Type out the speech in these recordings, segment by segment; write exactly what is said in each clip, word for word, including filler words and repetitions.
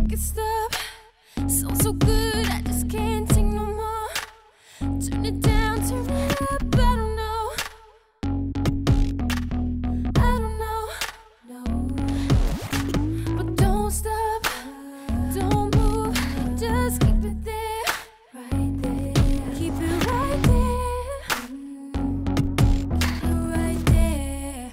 make it stop. Sounds so good, I just can't take no more. Turn it down, turn it up, I don't know. I don't know, no. But don't stop, don't move, just keep it there, right there. Keep it right there, keep it right there.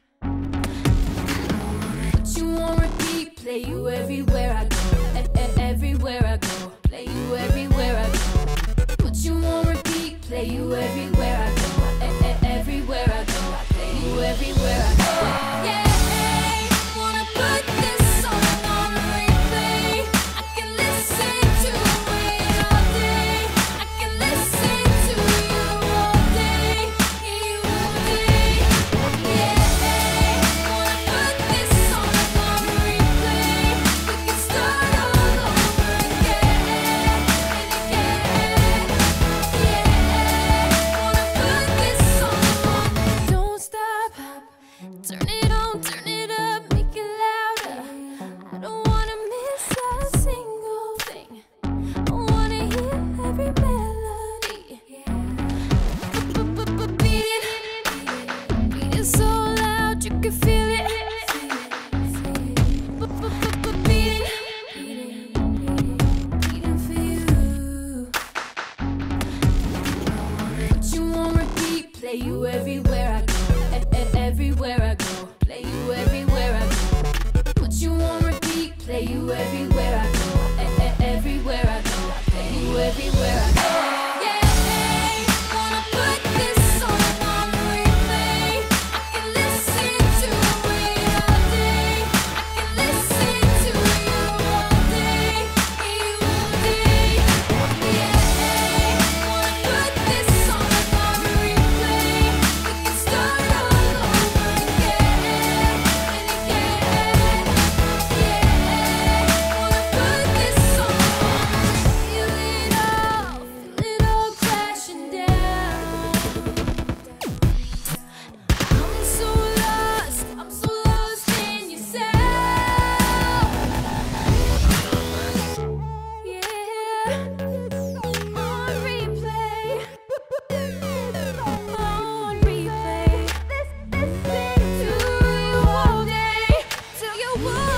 Put you on repeat, play you everywhere I go. Everywhere I go, play you everywhere I go. Put you on repeat, play you everywhere I go. Everywhere I go, play you everywhere I go. Yeah, wanna put this song on replay. I can listen to it all day. I can listen to you all day, you all day. Yeah, wanna put this song on replay. We can start all turn it on, turn it up, make it louder. I don't wanna miss a single thing. I wanna hear every melody. Beat it, beat it so loud you can feel it. Beat it, beating for you. Put you on repeat, play you everywhere I go. Everywhere I go, play you everywhere I go. Put you on repeat, play you everywhere I go. Everywhere I go, play you everywhere I go. Yeah, wanna put this song on replay. I can listen to it all day. I can listen to you all day, you all day. Yeah, wanna put this song on replay. We can start all you